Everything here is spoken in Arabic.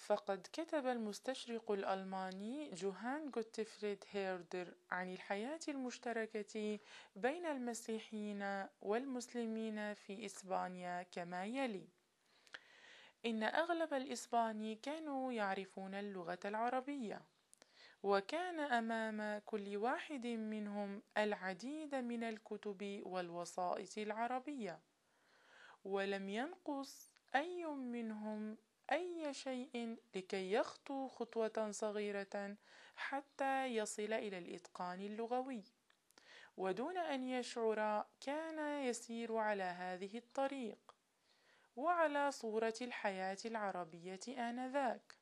فقد كتب المستشرق الألماني جوهان غوتفريد هيردر عن الحياة المشتركة بين المسيحيين والمسلمين في إسبانيا كما يلي: إن أغلب الإسبان كانوا يعرفون اللغة العربية، وكان أمام كل واحد منهم العديد من الكتب والوسائط العربية، ولم ينقص أي منهم أي شيء لكي يخطو خطوة صغيرة حتى يصل إلى الإتقان اللغوي، ودون أن يشعر كان يسير على هذه الطريق وعلى صورة الحياة العربية آنذاك.